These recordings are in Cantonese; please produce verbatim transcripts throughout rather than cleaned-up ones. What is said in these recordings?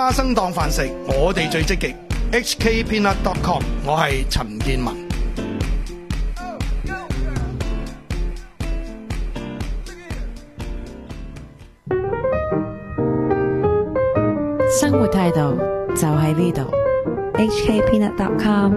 花生當飯食，我哋最積極。H K Peanut dot com， 我係陳建文。 生活態度就喺呢度。 H K Peanut dot com。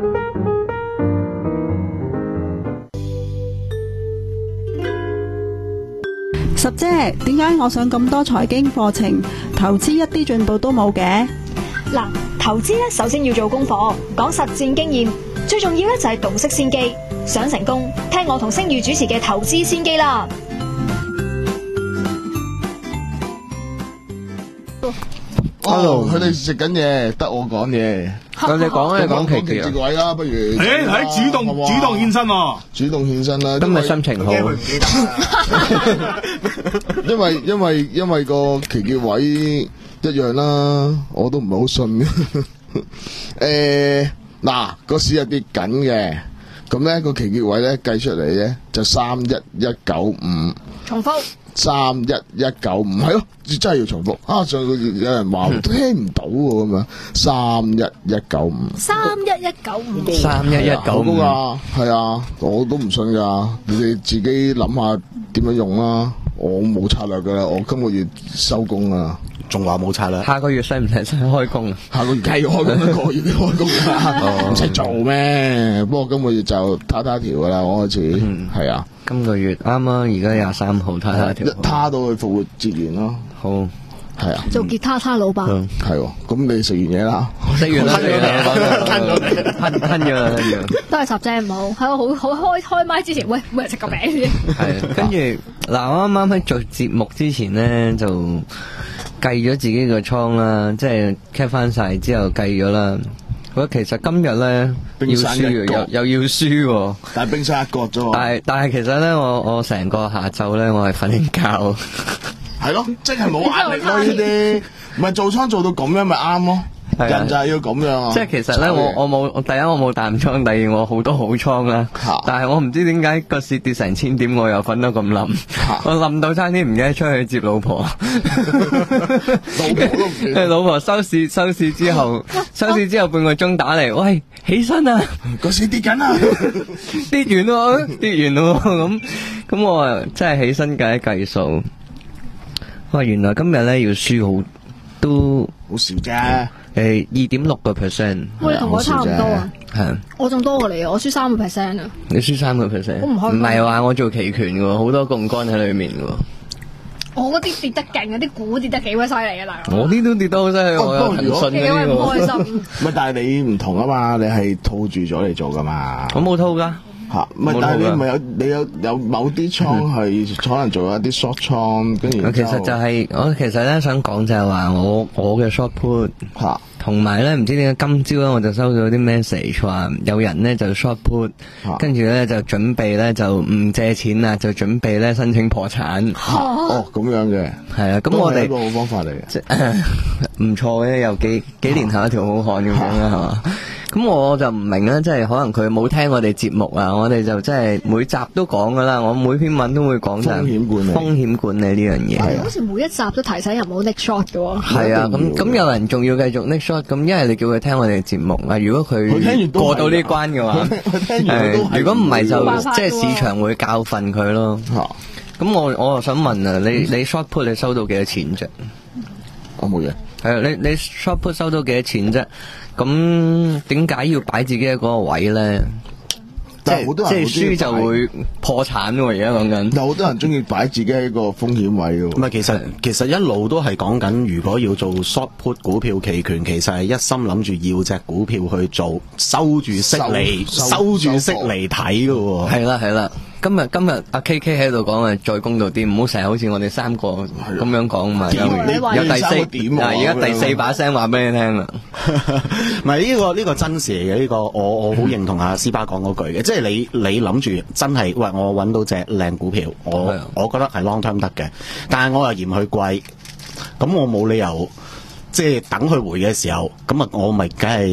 十姐，點解我上咁多財經課程，投資一啲進步都冇嘅？ 嗱，投資咧首先要做功課，講實戰經驗，最重要咧就係洞悉先機。想成功，聽我同星宇主持嘅投資先機啦。 Hello，佢哋食緊嘢，得我講嘢。 我哋講咧講期權位啦，不如。 誒，喺主動主動獻身喎， 主動獻身啦。 今日心情好。 因為因為因為個期結位一樣啦，我都唔係好信。誒，嗱，個市係跌緊嘅，咁咧個期結位咧計出嚟咧就三一一九五。 重複。 三一一九五係咯，真係要重複啊！上個月有人話聽唔到喎咁樣，三一一九五， 三一一九五， 三一一九五啊，係啊，我都唔信噶，你哋自己諗下點樣用啦。我冇策略噶啦，我今個月收工啊， 仲話冇策略？ 下個月使唔使使開工啊？ 下個月繼續開工，一個月都開工啊，唔使做咩？不過今個月就他他條噶啦，我開始係啊。 今個月啱啊，而家廿三號，他他條， 一他到去復活節完咯。 好， 係啊。 做吉他他老闆。 係喎，咁你食完嘢啦？ 食完啦，食完啦，吞咗你，吞吞咗啦，吞咗。 都係十隻唔好，喺我好好開開麥之前，喂，每人食個餅先。 係，跟住嗱，我啱啱喺做節目之前咧，就計咗自己個倉啦，即係 cap 翻晒之後計咗啦。我其實今日咧要輸，又又要輸喎。 但係冰山一角啫。 但係但係其實咧，我我成個下晝咧，我係瞓緊覺。 係咯，即係冇壓力咯呢啲，唔係做倉做到咁樣咪啱咯。人就係要咁樣啊！ 即係其實咧，我我冇，第一我冇淡倉，第二我好多好倉啦。但係我唔知點解個市跌成千點，我又瞓得咁冧。我冧到差啲唔記得出去接老婆。 老婆都唔記得。 老婆收市收市之後，收市之後半個鐘打嚟，喂，起身啊！ 個市跌緊啊！ 跌完咯，跌完咯，咁咁我啊真係起身計一計數。哇！原來今日咧要輸好都好少啫。 誒，二點六個 percent， 我哋同我差唔多啊， 係， 我仲多過你啊，我輸三個 percent 啊， 你輸三個 percent， 我唔開， 唔係話我做期權嘅，好多槓桿喺裏面嘅， 我嗰啲跌得勁啊，啲股跌得幾鬼犀利啊，大佬， 我啲都跌得好犀利，我有騰訊嗰啲， 唔開心， 唔係，但係你唔同啊嘛，你係套住咗嚟做噶嘛， 我冇套噶。 吓，唔係，但係你唔係有你有有某啲倉係可能做一啲 short 倉，跟住其實就係、是、我其實咧想講就係話我我嘅 short put 吓， 同埋咧唔知點解今朝咧我就收到啲 message 話有人咧就 short put，跟住咧就準備咧就唔借錢啦，就準備咧申請破產。 哦，咁樣嘅係啊，咁我哋一個好方法嚟嘅， 唔錯嘅，有幾幾年後一條好漢咁樣啦，係嘛？咁我就唔明啦，即係可能佢冇聽我哋節目啊，我哋就即係每集都講噶啦，我每篇文都會講就係風險管理，風險管理呢樣嘢。 係啊，好似每一集都提醒人唔好 nick short 嘅喎。 係啊，咁咁有人仲要繼續 nick short，咁一係你叫佢聽我哋節目啊，如果佢過到呢關嘅話，誒，如果唔係就即係市場會教訓佢咯。咁我我又想問啊，你你 short put 你收到幾多錢啫？ 我冇嘢。 係啊，你你 short put 收到幾多錢啫？咁點解要擺自己喺嗰個位咧？即係即係輸就會破產喎！而家講緊， 有好多人中意擺自己喺個風險位嘅。 唔係，其實其實一路都係講緊，如果要做 short put 股票期權，其實係一心諗住要隻股票去做，收住息嚟收住息嚟睇嘅喎。 係啦係啦。今日今日阿 K K 喺度講啊，再公道啲，唔好成日好似我哋三個咁樣講嘛。有有第四點啊，而家第四把聲話俾你聽啦。 唔係呢個呢個真事嚟嘅，呢個我我好認同阿斯巴講嗰句嘅，即係你你諗住真係喂，我揾到隻靚股票，我我覺得係 long term 得嘅，但係我又嫌佢貴，咁我冇理由即係等佢回嘅時候，咁啊我咪梗係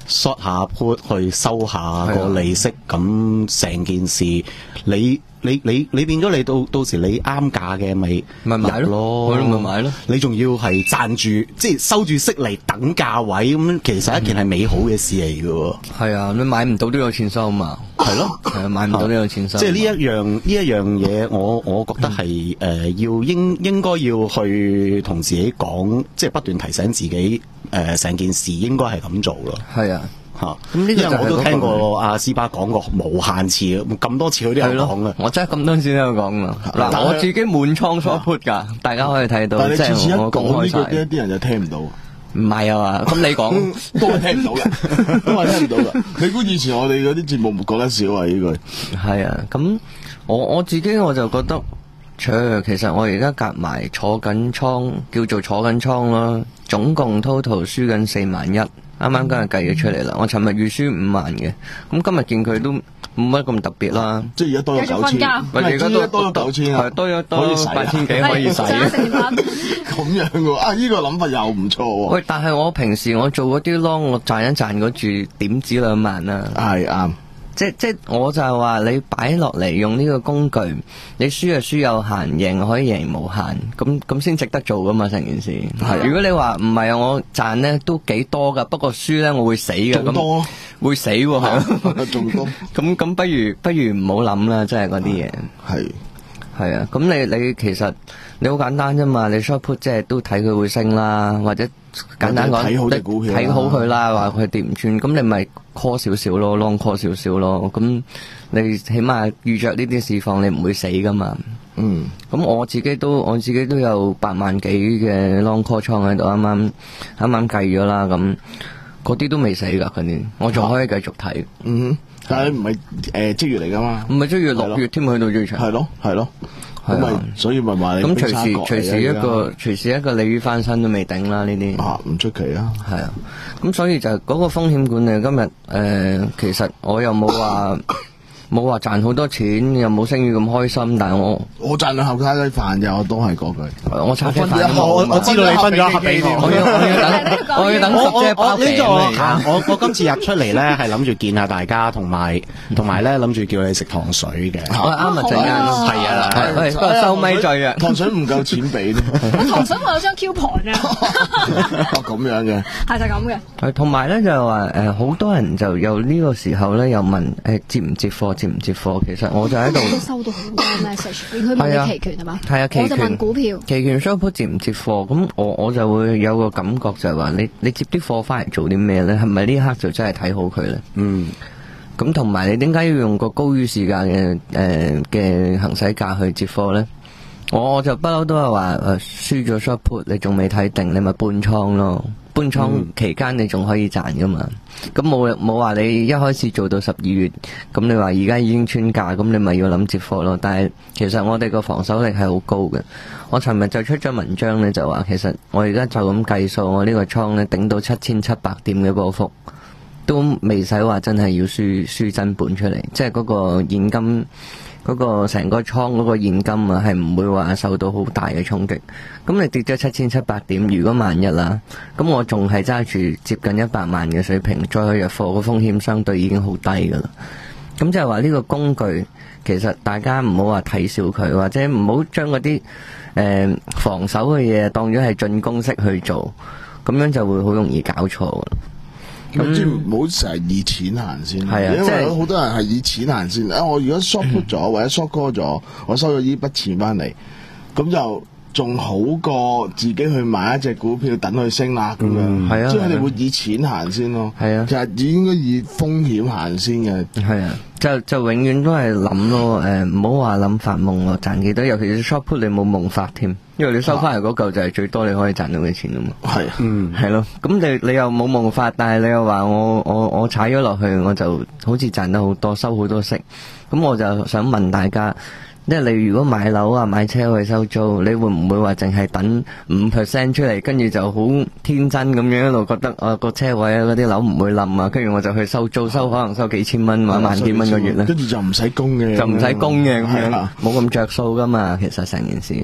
short 下 put 去收下個利息，咁成件事你。你你你變咗你到到時你啱價嘅咪咪買咯，咪買咯。 你仲要係賺住，即係收住息嚟等價位咁，其實一件係美好嘅事嚟嘅喎。 係啊，你買唔到都有錢收嘛。係咯，係啊，買唔到都有錢收。 即係呢一樣呢一樣嘢，我我覺得係誒、呃、要應應該要去同自己講，即係不斷提醒自己誒成、呃、件事應該係咁做咯。 係啊。 吓，咁呢個我都聽過阿斯巴講過無限次，咁多次佢都有講嘅。 我真係咁多次都有講噶。嗱，我自己滿倉 short put 噶，大家可以睇到。 但係你次次一講呢句，啲啲人就聽唔到。 唔係啊嘛，咁你講都係聽唔到嘅，都係聽唔到嘅。你估以前我哋嗰啲節目講得少啊？呢句係啊，咁我我自己我就覺得，其實我而家夾埋坐緊倉，叫做坐緊倉咯，總共 total 輸緊四萬一。啱啱今日計咗出嚟啦，我尋日預輸五萬嘅，咁今日見佢都冇乜咁特別啦。 即係而家多咗九千， 而家多多咗九千啊， 多咗多八千幾可以使。 咁樣嘅啊，呢個諗法又唔錯喎。 喂，但係我平時我做嗰啲 long，我賺一賺嗰注點止兩萬啦。 係啱。 即即我就係話你擺落嚟用呢個工具，你輸就輸有限，贏可以贏無限，咁咁先值得做噶嘛成件事。係、啊，如果你話唔係啊，我賺咧都幾多噶，不過輸咧我會死嘅。 仲多會死喎，係咯。 仲多。 咁咁不如不如唔好諗啦，真係嗰啲嘢。 係係啊，咁你你其實你好簡單啫嘛，你 short put 即係都睇佢會升啦，或者簡單講睇好隻股票， 睇好佢啦，話佢跌唔穿，咁你咪 call 少少咯 ，long call 少少咯，咁你起碼遇着呢啲市況，你唔會死噶嘛。 嗯， 咁我自己都我自己都有八萬幾嘅 long call 倉喺度，啱啱啱啱計咗啦，咁嗰啲都未死噶，嗰啲我仲可以繼續睇。 嗯，但係唔係誒即月嚟噶嘛？ 唔係即月六月添，去到最長。 係咯，係咯。咁咪所以咪話你咁隨時隨時一個隨時一個鯉魚翻身都未頂啦，呢啲啊唔出奇啊。 係啊，咁所以就嗰個風險管理今日誒、呃，其實我又冇話冇話賺好多錢，又冇聲譽咁開心，但係我我賺兩盒叉雞飯咋，我都係嗰句。 我叉雞飯， 我我知道你分咗一盒俾我， 我要我要等我要等十隻包餅嚟。 我我今次入出嚟咧，係諗住見下大家，同埋同埋咧諗住叫你食糖水嘅。 我啱啊，陣間係啊， 喂，不過收咪再約。 糖水唔夠錢俾咧。 糖水我有張 coupon 啊。 哦，咁樣嘅。 係就咁嘅。 係同埋咧就係話誒，好多人就有呢個時候咧，又問誒接唔接貨？接唔接貨？其實我就喺度都收到好多 message，佢問你期權係嘛？ 係啊，期權我就問股票。 期權 short put 接唔接貨？咁我我就會有個感覺就係話，你你接啲貨翻嚟做啲咩咧？係咪呢刻就真係睇好佢咧？ 嗯。 咁同埋你點解要用個高於市價嘅誒嘅行使價去接貨咧？我我就不嬲都係話誒，輸咗 short put 你仲未睇定，你咪搬倉咯。搬倉期間你仲可以賺噶嘛？咁冇冇話你一開始做到十二月，咁你話而家已經穿價，咁你咪要諗接貨咯。但係其實我哋個防守力係好高嘅。我尋日就出咗文章咧，就話其實我而家就咁計數，我呢個倉咧頂到七千七百點嘅波幅，都未使話真係要輸輸真本出嚟，即係嗰個現金。嗰個成個倉嗰個現金啊，係唔會話受到好大嘅衝擊。咁你跌咗七千七百點，如果萬一啦，咁我仲係揸住接近一百萬嘅水平，再去入貨，個風險相對已經好低噶啦。咁即係話呢個工具，其實大家唔好話睇小佢，或者唔好將嗰啲誒防守嘅嘢當咗係進攻式去做，咁樣就會好容易搞錯噶啦。 咁即係唔好成日以錢行先， 係啊， 因為好多人係以錢行先。啊，我如果 short put 咗或者 short call 咗，我收咗呢筆錢翻嚟，咁就仲好過自己去買一隻股票等佢升啦咁樣。係啊，即係佢哋會以錢行先咯。係啊，其實應該以風險行先嘅。係啊，就就永遠都係諗咯，誒唔好話諗發夢咯，賺幾多，尤其是 short put 你冇夢法添。因為你收翻嚟嗰嚿就係最多你可以賺到嘅錢啊嘛，係，嗯，係咯，咁你你又冇夢法，但係你又話我我我踩咗落去，我就好似賺得好多，收好多息，咁我就想問大家，即係你如果買樓啊買車去收租，你會唔會話淨係等五 percent 出嚟，跟住就好天真咁樣一路覺得啊個車位啊嗰啲樓唔會冧啊，跟住我就去收租，收可能收幾千蚊或者萬幾蚊個月咧，跟住就唔使供嘅，就唔使供嘅咁樣，冇咁着數噶嘛，其實成件事。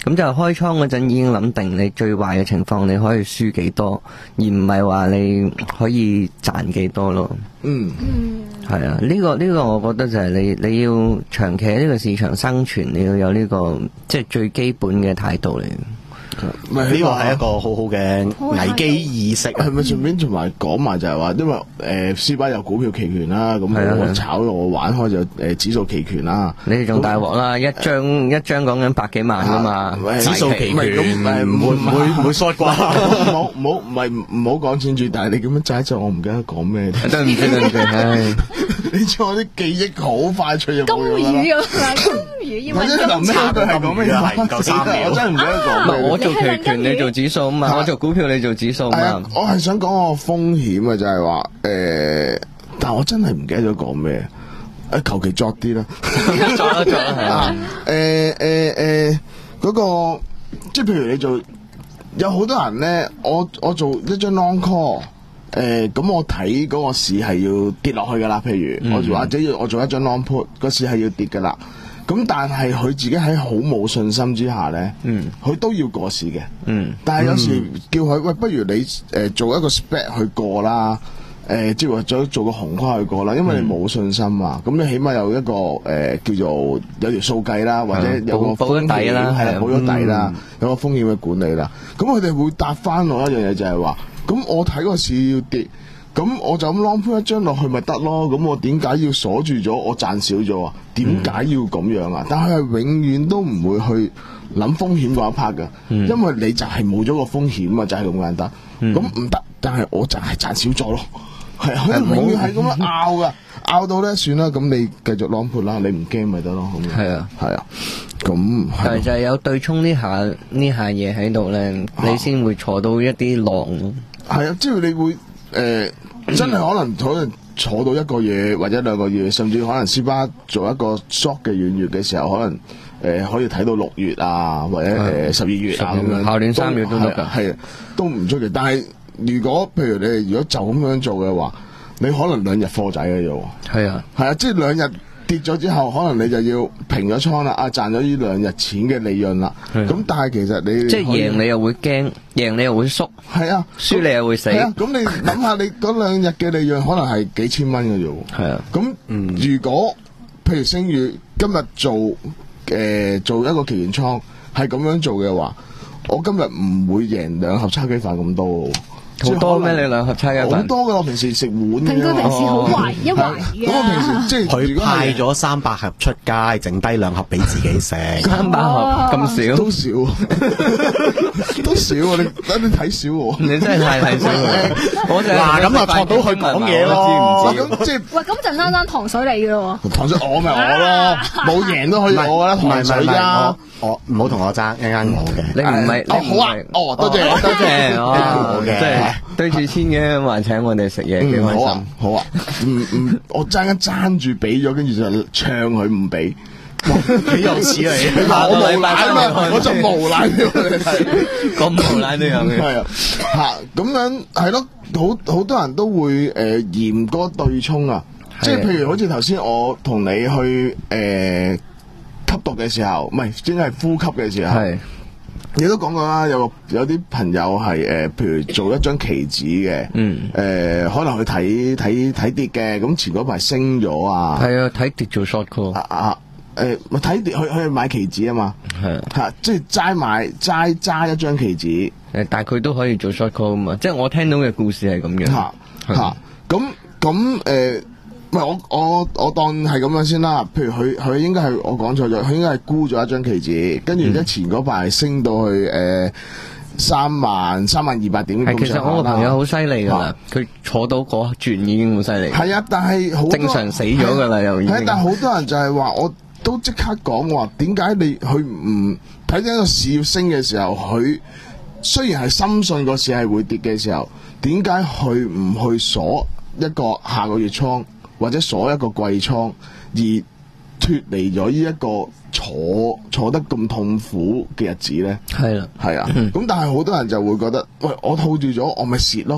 咁就開倉嗰陣已經諗定你最壞嘅情況你可以輸幾多，而唔係話你可以賺幾多咯。 嗯， 係啊，呢、這個呢、這個我覺得就係你你要長期喺呢個市場生存，你要有呢、這個即係最基本嘅態度嚟。 呢個係一個好好嘅危機意識， 係咪順便同埋講埋就係話，因為誒 C 巴有股票期權啦，咁我炒我玩開就誒指數期權啦。 你哋仲大鑊啦，一張一張講緊百幾萬噶嘛， 指數期權咁誒唔會唔會唔會 short 啩？ 唔好唔好唔係唔好講錢住，但係你咁樣揸一陣，我唔記得講咩。 對唔住對唔住，唉， 你知我啲記憶好快脆入。金魚咁啊，金魚英文金臨尾嗰句係講咩嘢？係唔夠三秒，我真係唔記得講。 我做期權，你做指數嘛，我做股票，你做指數嘛。 我係想講個風險啊，就係話誒，但我真係唔記得咗講咩。誒，求其作啲啦， 作啦作啦係啊。 誒誒誒，嗰個即係譬如你做，有好多人咧，我我做一張 long call。誒咁、呃、我睇嗰個市係要跌落去㗎啦，譬如、嗯、我或者要我做一張 long put， 個市係要跌㗎啦。咁但係佢自己喺好冇信心之下咧，佢、嗯、都要過市嘅。嗯、但係有時叫佢喂，不如你誒、呃、做一個 spread 去過啦，誒、呃、即係話做做個紅跨去過啦，因為你冇信心啊。咁、嗯、你起碼有一個誒、呃、叫做有條數計啦，或者有個風險底啦， 係冇咗底啦，嗯、有個風險嘅管理啦。咁佢哋會答翻我一樣嘢，就係話。咁我睇個市要跌，咁我就咁 long put 一張落去咪得咯？咁我點解要鎖住咗？我賺少咗啊？點解要咁樣啊？嗯、但係永遠都唔會去諗風險嗰一 part 噶，嗯、因為你就係冇咗個風險啊，就係、是、咁簡單。咁唔得，但係我就係賺少咗咯。係佢永遠係咁樣拗噶，拗到咧算啦。咁你繼續 long put 啦，你唔驚咪得咯。 係啊， 係啊。咁但係就係有對沖呢下呢下嘢喺度咧，你先會坐到一啲浪咯。 係啊，即係你會誒、呃，真係可能可能坐到一個月或者兩個月，甚至可能 C 巴做一個 short 嘅遠月嘅時候，可能誒、呃、可以睇到六月啊，或者誒十二月啊咁樣， 下年三月都得㗎， 係都唔出奇。但係如果譬如你如果就咁樣做嘅話，你可能兩日貨仔嘅啫喎。係啊，係啊，即係兩日。跌咗之後，可能你就要平咗倉啦，啊賺咗呢兩日錢嘅利潤啦。咁但係其實你即係贏你又會驚，贏你又會縮。 係啊， 輸你又會死。 係啊，咁你諗下，你嗰兩日嘅利潤可能係幾千蚊嘅啫喎。係啊，咁如果譬如星宇今日做誒做一個期權倉係咁樣做嘅話，我今日唔會贏兩盒叉雞飯咁多。 好多咩？你兩盒叉雞飯？ 好多㗎，我平時食碗嘅。 平哥平時好懷一懷嘅。 咁我平時即係佢派咗三百盒出街，剩低兩盒俾自己食。 三百盒咁少？ 都少，都少啊！你等你睇少我。 你真係太睇少我。 嗱咁啊，託到佢講嘢咯。 咁即係喂，咁陣間間糖水嚟嘅咯喎。 糖水我咪我咯，冇贏都可以我啦。糖水啊！ 我唔好同我爭，一間我嘅。 你唔係哦好啊，哦多謝多謝哦嘅，即係對住千嘅還請我哋食嘢，幾開心。 好啊，唔唔，我爭一爭住俾咗，跟住就唱佢唔俾，幾有似嚟。我無賴啊嘛，我就無賴俾我哋睇， 咁無賴都有嘅。 係啊，吓咁樣係咯，好好多人都會誒嫌嗰對沖啊，即係譬如好似頭先我同你去誒。吸毒嘅時候，唔係，應該係呼吸嘅時候。係，你都講過啦，有有啲朋友係誒、呃，譬如做一張期指嘅，嗯，誒、呃，可能去睇睇睇跌嘅，咁前嗰排升咗啊。係啊，睇跌做 short call。啊啊，誒、呃，睇跌去去買期指啊嘛。係吓、啊，即係齋買齋揸一張期指。誒，但係佢都可以做 short call 啊嘛。即係我聽到嘅故事係咁樣。吓吓，咁咁誒。唔係我我我當係咁樣先啦，譬如佢佢應該係我講錯咗，佢應該係沽咗一張期指，跟住咧前嗰排升到去誒三萬三萬二百點。係，其實我個朋友好犀利噶啦，佢坐到嗰轉已經好犀利。係啊，但係好正常死咗噶啦，又已經。係，但係好多人就係話，我都即刻講話，點解你佢唔睇緊個市要升嘅時候，佢雖然係深信個市係會跌嘅時候，點解佢唔去鎖一個下個月倉？或者鎖一個季倉，而脫離咗呢一個坐坐得咁痛苦嘅日子咧？係啦，係啊。咁但係好多人就會覺得，喂，我套住咗，我咪蝕咯。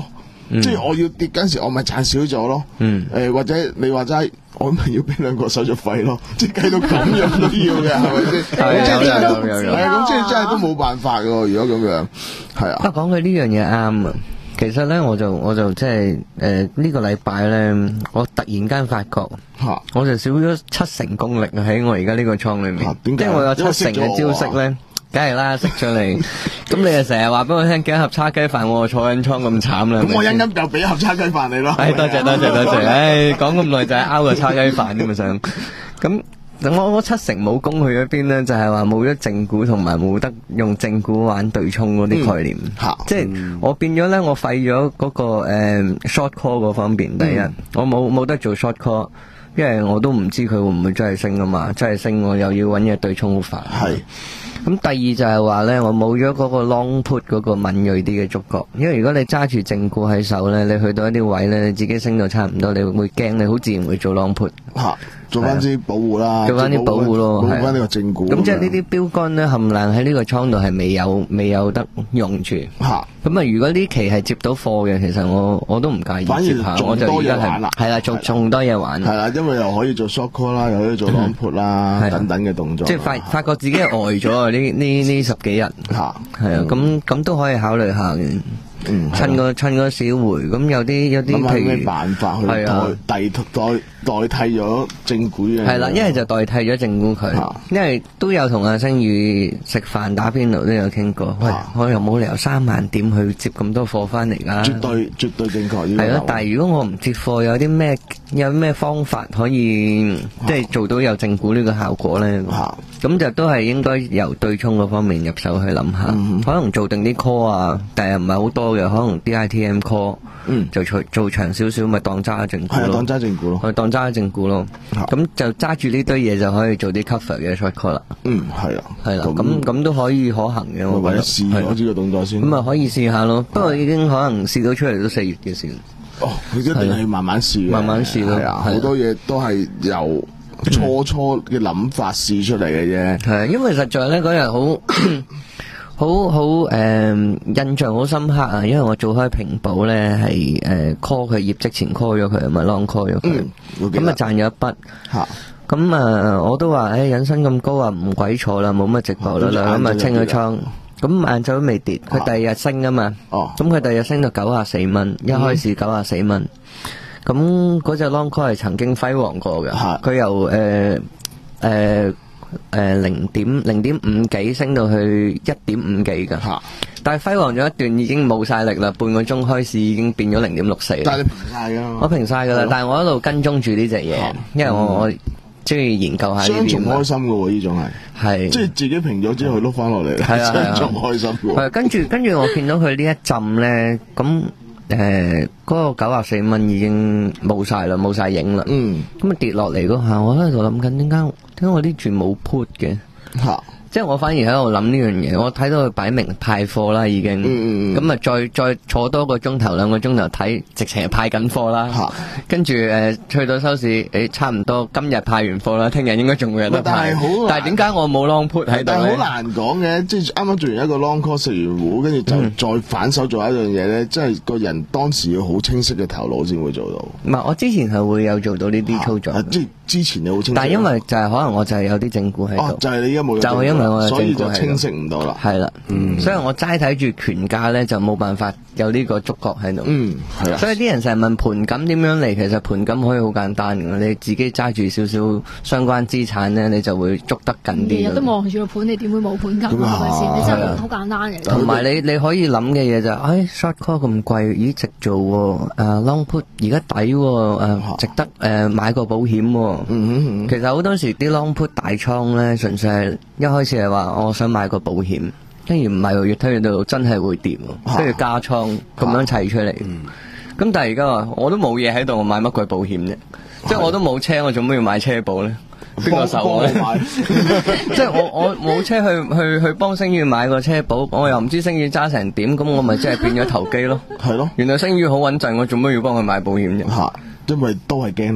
即係我要跌嗰陣時，我咪賺少咗咯。 嗯， 誒或者你話齋，我咪要俾兩個手續費咯，即係計到咁樣都要嘅，係咪先？ 係有有有有。 係咁，即係真係都冇辦法嘅喎。如果咁樣，係啊。 不過講佢呢樣嘢啱啊。其實咧，我就我就即係誒呢個禮拜咧，我突然間發覺， 嚇， 我就少咗七成功力喺我而家呢個倉裏面。 點解？ 即係我有七成嘅招式咧，梗係啦，識咗你。咁你就成日話俾我聽幾盒叉雞飯，我坐緊倉咁慘啦。 咁我一陣就俾盒叉雞飯你咯。 唉，多謝多謝多謝。唉，講咁耐就係拗個叉雞飯咁啊想。咁我我七成武功去咗邊咧？就係話冇咗正股同埋冇得用正股玩對沖嗰啲概念。 嚇、嗯！ 即係我變咗咧，我廢咗嗰個誒 short call 嗰方面。第一，嗯、我冇冇得做 short call。因為我都唔知佢會唔會真係升啊嘛，真係升我又要揾嘢對沖好煩。係。咁第二就係話咧，我冇咗嗰個 long put 嗰個敏鋭啲嘅觸覺，因為如果你揸住正股喺手咧，你去到一啲位咧，你自己升到差唔多，你會驚，你好自然會做 long put。嚇！做翻啲保護啦， 做翻啲保護咯， 保護翻呢個正股。 咁即係呢啲標杆咧，冚唪唥喺呢個倉度係未有未有得用住。嚇！咁啊，如果呢期係接到貨嘅，其實我我都唔介意接下，我就而家係係啦，做仲多嘢玩。 係啦，因為又可以做 short call 啦，又可以做 long put 啦，等等嘅動作。 即係發發覺自己係呆咗啊！呢呢呢十幾日嚇，係啊，咁咁都可以考慮下嘅。嗯，趁個趁個小回，咁有啲有啲譬如咩辦法去代代代代替咗正股嘅？ 係啦，一係就代替咗正股佢，因為都有同阿星宇食飯打邊爐都有傾過。喂，我又冇理由三萬點去接咁多貨翻嚟㗎。絕對絕對正確。 係咯，但係如果我唔接貨，有啲咩有咩方法可以即係做到有正股呢個效果咧？咁就都係應該由對沖嗰方面入手去諗下，可能做定啲 call 啊，但係唔係好多嘅，可能 D I T M call，嗯，就做做長少少，咪當揸正股咯， 當揸正股咯， 我當揸正股咯，咁就揸住呢堆嘢就可以做啲 cover 嘅 short call 啦。 嗯，係啊， 係啦，咁咁都可以可行嘅，我覺得。 試咗呢個動作先。 咁啊，可以試下咯，不過已經可能試到出嚟都四月嘅事。 哦，佢一定係慢慢試， 慢慢試咯， 好多嘢都係由初初嘅諗法試出嚟嘅啫。 係，因為實在咧嗰日好。好好誒、呃，印象好深刻啊！因為我做開平保咧，係誒 call 佢業績前 call 咗佢，咪 long call 咗佢，咁啊賺咗一筆。嚇！咁啊，我都話誒，引申咁高啊，唔鬼坐啦，冇乜直播啦，咁啊清咗倉。咁晏晝都未跌，佢第二日升啊嘛。哦。咁佢第二日升到九啊四蚊，一開始九啊四蚊。咁嗰隻 long call 係曾經輝煌過嘅，佢由誒誒。呃誒，零點零點五幾升到去一點五幾噶，但係輝煌咗一段已經冇晒力啦，半個鐘開始已經變咗零點六四。 但係你平晒噶， 我平晒噶啦，但係我一路跟蹤住呢隻嘢，因為我我中意研究下呢邊。 雙重開心噶喎，呢種係係即係自己平咗之後碌翻落嚟，係啊，雙重開心。 係跟住跟住我見到佢呢一浸咧，咁誒嗰個九啊四蚊已經冇晒啦，冇晒影啦。嗯，咁啊跌落嚟嗰下，我喺度諗緊點解？點解我啲住冇 put 嘅？嚇！即係我反而喺度諗呢樣嘢，我睇到佢擺明派貨啦，已經。嗯嗯咁啊，再再坐多個鐘頭兩個鐘頭睇，直情係派緊貨啦。嚇！跟住誒，去到收市，誒差唔多今日派完貨啦，聽日應該仲會有得派。但係好，但係點解我冇 long put 喺度咧？ 但係好難講嘅，即係啱啱做完一個 long call 食完糊，跟住就再反手做一樣嘢咧，即係個人當時要好清晰嘅頭腦先會做到。 唔係，我之前係會有做到呢啲操作。 即係之前你好清晰。 但係因為就係可能我就係有啲正股喺度。 就係你而家冇。 就係因為我有正股喺度。 所以就清晰唔到啦。 係啦，嗯，所以我齋睇住權價咧，就冇辦法有呢個觸覺喺度。嗯，係啊。所以啲人成日問盤感點樣嚟，其實盤感可以好簡單嘅，你自己揸住少少相關資產咧，你就會捉得緊啲。 日日都望住個盤，你點會冇盤感啊？係咪先？你真係好簡單嘅。 同埋你你可以諗嘅嘢就係，誒 short call 咁貴，咦值做喎？誒 long put 而家抵喎，誒值得誒買個保險喎。嗯嗯嗯。其實好多時啲 long put 大倉咧，純粹係一開始係話我想買個保險，跟住唔係越推越到真係會跌，跟住加倉咁樣砌出嚟。咁但係而家話我都冇嘢喺度，我買乜鬼保險啫？即係我都冇車，我做咩要買車保咧？邊個受我咧？即係我我冇車去去去幫星宇買個車保，我又唔知星宇揸成點，咁我咪即係變咗投機咯。 係咯， 原來星宇好穩陣，我做咩要幫佢買保險啫？ 吓，因為都係驚咯。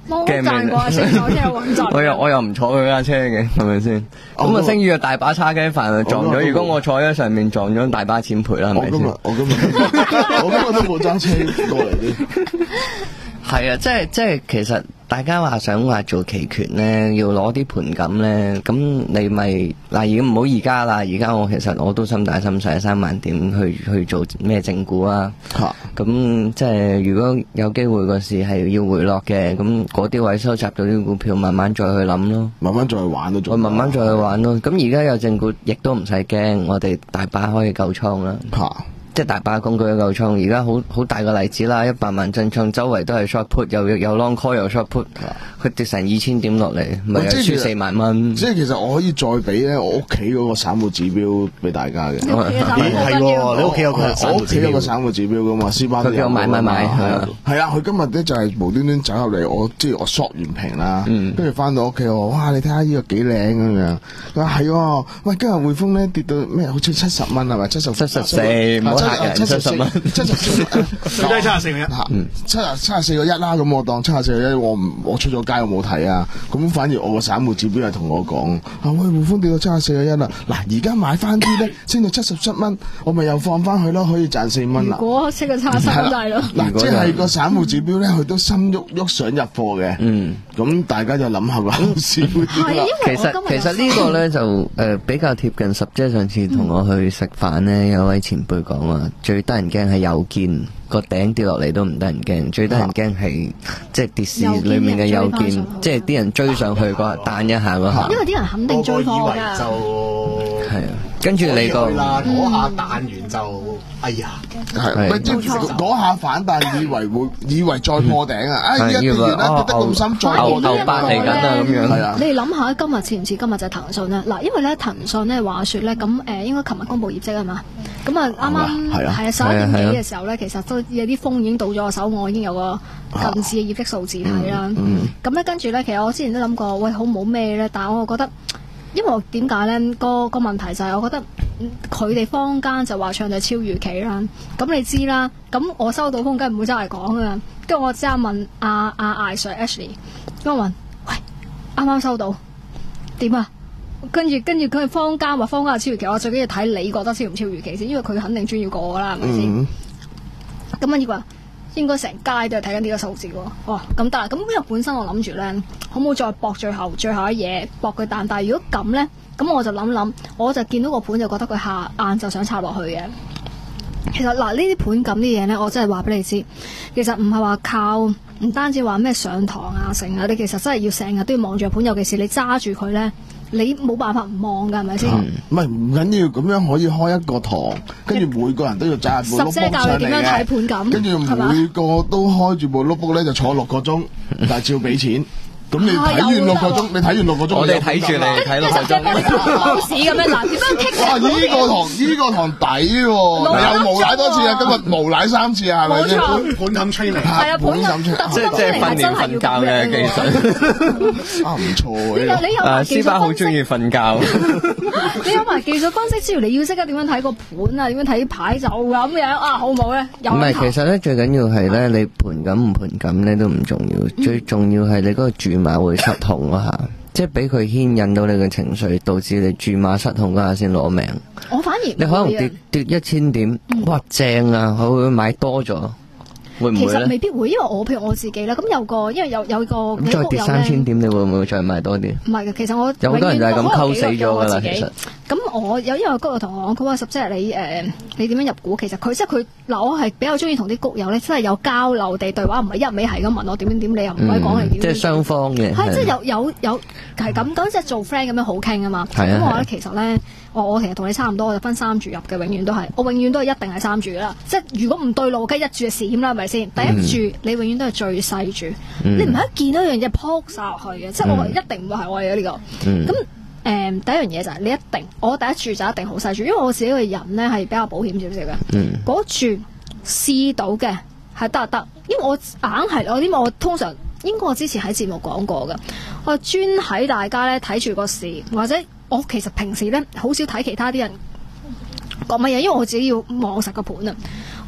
我賺過星座真係穩陣。 我又我又唔坐佢架車嘅，係咪先？咁啊，星宇啊大把叉雞飯撞咗，如果我坐喺上面撞咗，大把錢賠啦，係咪先？ 我今日我今日都冇揸車過嚟啲。 係啊，即係即係，其實大家話想話做期權咧，要攞啲盤感咧，咁你咪嗱，而唔好而家啦，而家我其實我都心大心細，三萬點去去做咩正股啊？吓、啊，咁即係如果有機會個市係要回落嘅，咁嗰啲位收集到啲股票，慢慢再去諗咯， 慢慢再去玩咯， 我慢慢再去玩咯。咁而家有正股，亦都唔使驚，我哋大把可以救倉啦。吓、啊。即係大把工具嘅夠倉，而家好好大個例子啦，一百萬真倉，周圍都係 short put，又有 long call 又 short put，佢跌成二千點落嚟，咪又輸四萬蚊。 即係其實我可以再俾咧我屋企嗰個散戶指標俾大家嘅。 係喎，你屋企有個我屋企有個散戶指標噶嘛，斯巴佢叫我買買買係啊。 係啊，佢今日咧就係無端端走入嚟，我即係我 short 完平啦，跟住翻到屋企我哇，你睇下呢個幾靚咁樣。佢話係喎，喂，今日匯豐咧跌到咩？好似七十蚊係咪？七十七十四，唔好嚇人，七十四。 七十四， 最低七十四個一， 七十七十四個一啦。咁我當七十四個一，我唔我出咗街我冇睇啊。咁反而我個散戶指標係同我講，啊喂，匯豐跌到七十四個一啦。嗱，而家買翻啲咧，升到七十七蚊，我咪又放翻去咯，可以賺四蚊啦。 如果升到七十七蚊就係咯。 嗱，即係個散戶指標咧，佢都心喐喐想入貨嘅。嗯，咁大家就諗下個後市會點啦。 其實其實呢個咧就誒比較貼近十，即係上次同我去食飯咧，有位前輩講話最得人驚係有見個頂跌落嚟都唔得人驚，最得人驚係即係跌市裏面嘅有見，即係啲人追上去嗰下彈一下嗰下。 因為啲人肯定追貨㗎。 就係啊，跟住你個嗰下彈完就哎呀， 係咪即係嗰下反彈，以為會以為再破頂啊？哎呀，跌完啦，跌得咁深，再破牛八嚟緊啊咁樣。係啊， 你哋諗下今日似唔似今日就係騰訊咧？嗱，因為咧騰訊咧話説咧咁誒，應該琴日公佈業績啊嘛。咁啊，啱啱係啊十一點幾嘅時候咧，其實都有啲風已經到咗我手，我已經有個近似嘅業績數字睇啦。咁咧跟住咧，其實我之前都諗過，喂，好唔好咩咧？但係我覺得，因為我點解咧？個個問題就係我覺得佢哋坊間就話唱就超預期啦。咁你知啦，咁我收到風梗唔會周圍講噶。跟住我即刻問阿阿艾 Sir Ashley，咁我問，喂，啱啱收到點啊？跟住跟住佢坊間話坊間係超預期，我最緊要睇你覺得超唔超預期先，因為佢肯定專要過我啦，係咪先？咁啊，以為應該成街都係睇緊呢個數字喎。哦，咁得啦。咁因為本身我諗住咧，可唔可以再搏最後最後一嘢搏佢彈？但係如果咁咧，咁我就諗諗，我就見到個盤就覺得佢下晏就想插落去嘅。其實嗱，呢啲盤咁啲嘢咧，我真係話俾你知，其實唔係話靠唔單止話咩上堂啊成啊，你其實真係要成日都要望住個盤，尤其是你揸住佢咧。你冇辦法唔望㗎，係咪先？ 唔係唔緊要，咁樣可以開一個堂，跟住每個人都要揸部 notebook 上嚟嘅。十姐教你點樣睇盤咁，跟住每個都開住部 notebook 咧，就坐六個鐘，但係照俾錢。咁你睇完六個鐘，你睇完六個鐘， 我哋睇住你睇六個鐘。 好屎咁樣嗱，點樣棘？ 哇！依個堂依個堂抵喎，又無賴多次啊！今日無賴三次啊，係咪先？ 盤感 training 係啊，盤感即係即係訓練瞓覺嘅技術。 啊，唔錯嘅。 你有埋技術分析， 斯巴好中意瞓覺。 你有埋技術分析之餘，你要識得點樣睇個盤啊？點樣睇牌就咁樣啊？好唔好咧？唔係，其實咧最緊要係咧，你盤感唔盤感咧都唔重要，最重要係你嗰個注碼會失控嗰下，即係俾佢牽引到你嘅情緒，導致你注碼失控嗰下先攞命。 我反而你可能跌跌一千點，哇正啊，佢會買多咗。會唔會其實未必會，因為我譬如我自己啦，咁有個因為有有個咁再跌三千點，你會唔會再買多啲？ 唔係嘅，其實我有好多人就係咁溝死咗㗎啦。其實咁我有因為谷友同我講，佢話十即係你誒、呃、你點樣入股？其實佢即係佢嗱，我係比較中意同啲谷友咧，真係有交流地對話，唔係一味係咁問我點點點，你又唔可以講係點。 即係雙方嘅。 係即係有有有係咁咁，即係做 friend 咁樣好傾啊嘛。咁我咧其實咧。我我其實同你差唔多，我就分三注入嘅，永遠都係，我永遠都係一定係三注啦。即係如果唔對路，梗係一注就閃啦，係咪先？第一注、嗯、你永遠都係最細注，嗯、你唔係一見到一樣嘢撲晒落去嘅，嗯、即係我一定唔會係我嘅呢、這個。咁誒、嗯嗯、第一樣嘢就係你一定，我第一注就一定好細注，因為我自己個人咧係比較保險少少嘅。嗰、嗯、注試到嘅係得就得，因為我硬係我啲我通常應該我之前喺節目講過嘅，我專喺大家咧睇住個市或者。我其實平時咧好少睇其他啲人講乜嘢，因為我自己要望實個盤啊。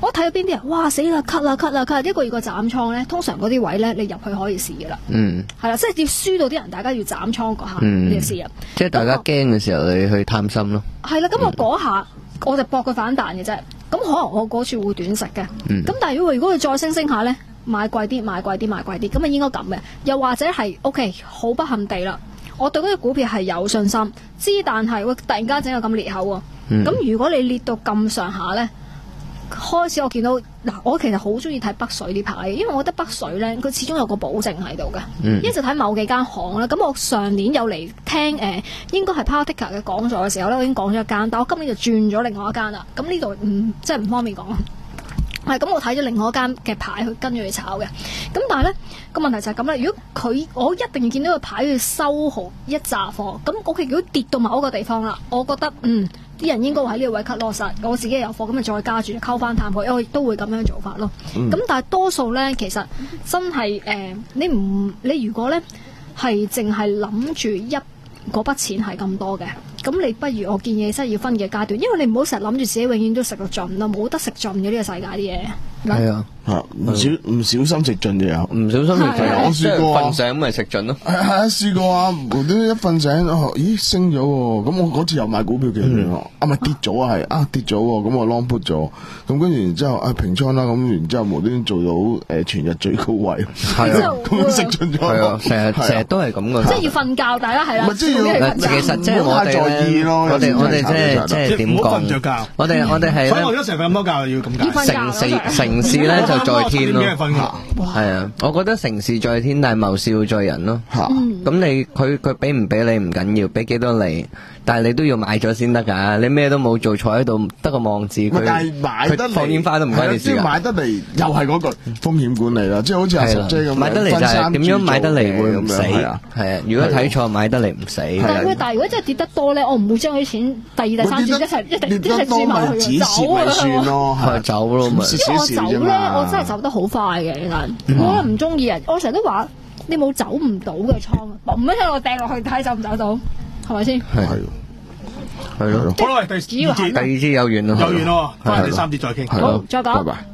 我睇到邊啲人，哇死啦，cut 啦 cut 啦 cut，一個二個斬倉咧，通常嗰啲位咧，你入去可以試噶啦。嗯，係啦，即係要輸到啲人，大家要斬倉嗰下，嗯、你就試入。 即係大家驚嘅時候，你去貪心咯。 係啦，咁我嗰下我就搏佢反彈嘅啫。咁可能我嗰處會短食嘅。咁、嗯、但係如果如果佢再升升下咧，買貴啲，買貴啲，買貴啲，咁啊應該咁嘅。又或者係 OK， 好不幸地啦。我對嗰隻股票係有信心，之但係會突然間整個咁裂口喎。咁、嗯、如果你裂到咁上下咧，開始我見到嗱，我其實好中意睇北水啲牌，因為我覺得北水咧，佢始終有個保證喺度嘅。嗯、一直睇某幾間行啦，咁我上年有嚟聽誒、呃，應該係 Particle 嘅講座嘅時候咧，我已經講咗一間，但我今年就轉咗另外一間啦。咁呢度唔即係唔方便講。係咁，我睇咗另外一間嘅牌去跟住去炒嘅。咁但係咧個問題就係咁啦。如果佢我一定要見到個牌去收好一紮貨，咁我如果跌到某一個地方啦，我覺得嗯啲人應該會喺呢個位 cut loss，我自己有貨咁咪再加住溝翻淡佢，我亦都會咁樣做法咯。咁、嗯、但係多數咧，其實真係誒、呃，你唔你如果咧係淨係諗住一嗰筆錢係咁多嘅。咁你不如我建議真係要分嘅階段，因為你唔好成日諗住自己永遠都食到盡啦，冇得食盡嘅呢個世界啲嘢。 係啊， 唔小唔小心食盡就有，唔小心食盡。我試過瞓醒咪食盡咯。 係啊，試過啊，無端一瞓醒，咦升咗喎，咁我嗰次又買股票嘅，啊咪跌咗啊係啊跌咗喎，咁我 long put 咗，咁跟住然之後啊平倉啦，咁然之後無端做到誒全日最高位，係啊，咁食盡咗。係啊，成日成日都係咁嘅。 即係要瞓覺，大家係啦。 即係要其實即係我哋我哋我哋即係即係點講？我哋我哋係所以我而家成日瞓咁多覺要咁解。 城市城市咧就在天咯，係啊，我覺得城市在天，但係謀事要在人咯。咁你佢佢俾唔俾你唔緊要，俾幾多你，但係你都要買咗先得噶。你咩都冇做，坐喺度得個望字，佢佢放煙花都唔關你事。 即係買得嚟又係嗰個風險管理啦，即係好似阿叔姐咁。 買得嚟就係點樣買得嚟會唔死？係啊，如果睇錯買得嚟唔死。 但係但係如果真係跌得多咧，我唔會將啲錢第二、第三次一齊一齊一齊轉埋去走啊！ 算咯， 係走咯，咪因為我走咧，我真係走得好快嘅，其實我唔中意啊！我成日都話你冇走唔到嘅倉啊，嘣一聲我掟落去睇走唔走到，係咪先？ 係係咯。 好啦，第二節第二節有緣咯， 有緣咯，翻第三節再傾。 好，再講。 拜拜。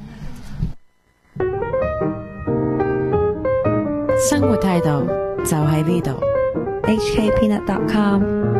生活態度就喺呢度。 H K Peanut dot com